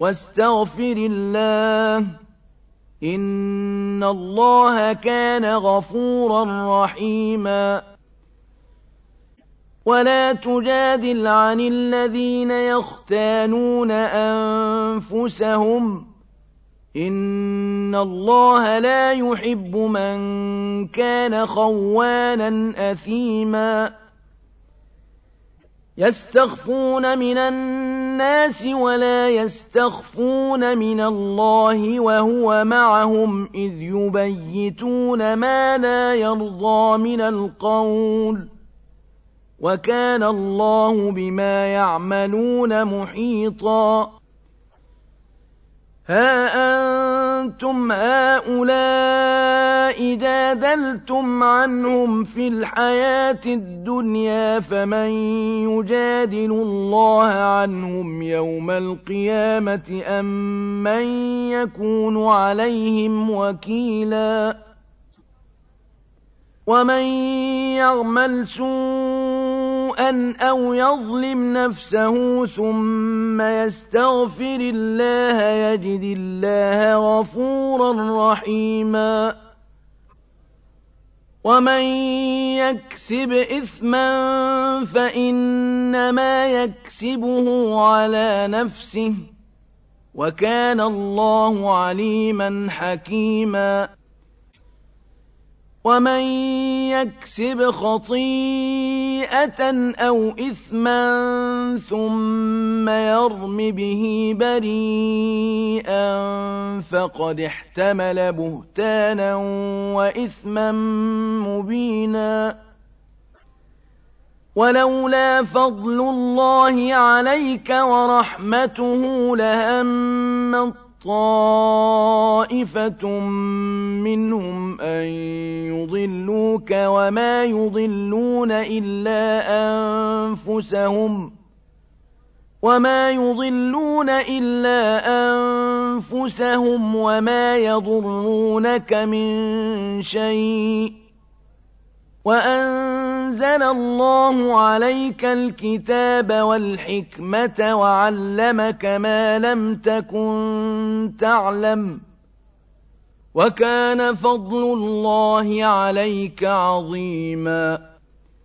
واستغفر الله إن الله كان غفورا رحيما ولا تجادل عن الذين يختانون أنفسهم إن الله لا يحب من كان خوانا أثيما يستخفون من الناس ولا يستخفون من الله وهو معهم إذ يبيتون ما لا يرضى من القول وكان الله بما يعملون محيطا ها أنتم هؤلاء جادلتم عنهم في الحياة الدنيا فمن يجادل الله عنهم يوم القيامة أم من يكون عليهم وكيلا ومن يعمل سوءا أو يظلم نفسه ثم يستغفر الله يجد الله غفورا رحيما ومن يكسب إثما فإنما يكسبه على نفسه وكان الله عليما حكيما ومن يكسب خطيئة أو إثما ثم يرم به بريئا فقد احتمل بهتانا وإثما مبينا ولولا فضل الله عليك ورحمته لهم طائفة منهم أن يضلوك وما يضلون إلا أنفسهم وما يضرونك من شيء وأنزل الله عليك الكتاب والحكمة وعلمك ما لم تكن تعلم وكان فضل الله عليك عظيما